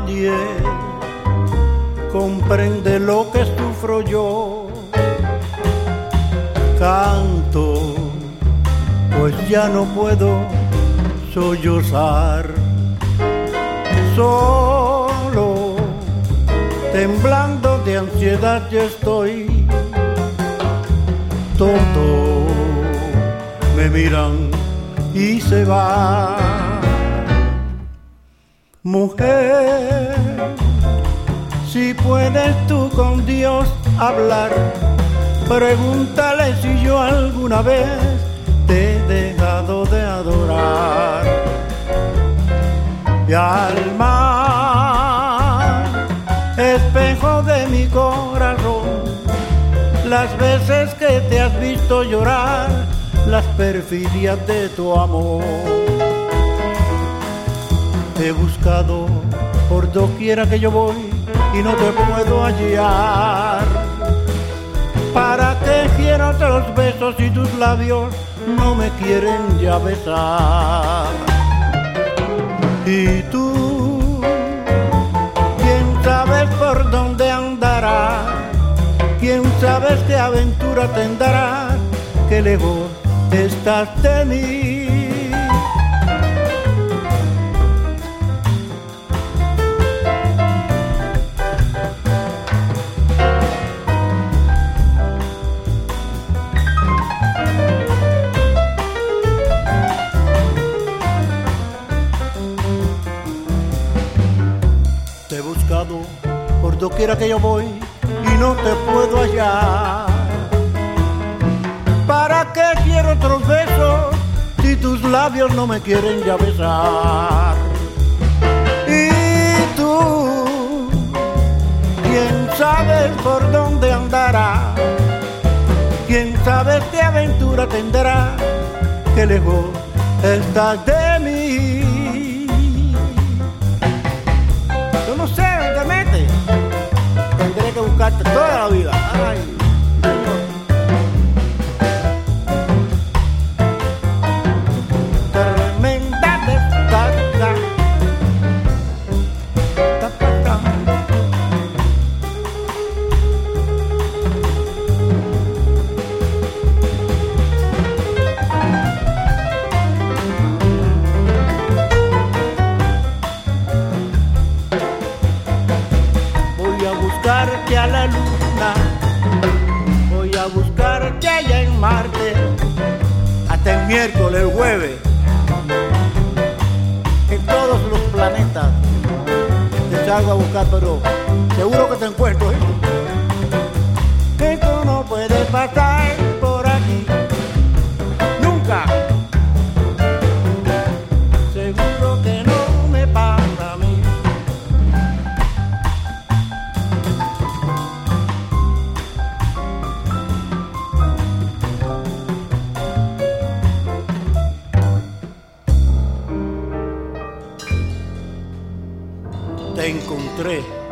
Nadie comprende lo que sufro yo. Canto, pues ya no puedo sollozar. Solo, temblando de ansiedad yo estoy. Todos me miran y se van. Mujer, si puedes tú con Dios hablar, pregúntale si yo alguna vez te he dejado de adorar. Y al mar, espejo de mi corazón, las veces que te has visto llorar, las perfidias de tu amor. Te he buscado por doquiera que yo voy y no te puedo hallar. ¿Para qué quiero otros besos si tus labios no me quieren ya besar? Y tú, quién sabe por dónde andarás, quién sabe qué aventura tendrás, que lejos estás de mí. Te he buscado por doquiera que yo voy y no te puedo hallar. ¿Para qué quiero otros besos si tus labios no me quieren ya besar? Y tú, quién sabe por dónde andará, quién sabe qué aventura tendrá, que lejos estás de mí. Yo no sé dónde te metes, tendré que buscarte toda la vida. Ay. Voy a buscarte a la luna, voy a buscarte allá en Marte, hasta el miércoles, el jueves, en todos los planetas te salgo a buscar, pero seguro que te encuentro, ¿eh? Que tú no puedes pasar por aquí, nunca. Seguro que no me pasa a mí. Te encontré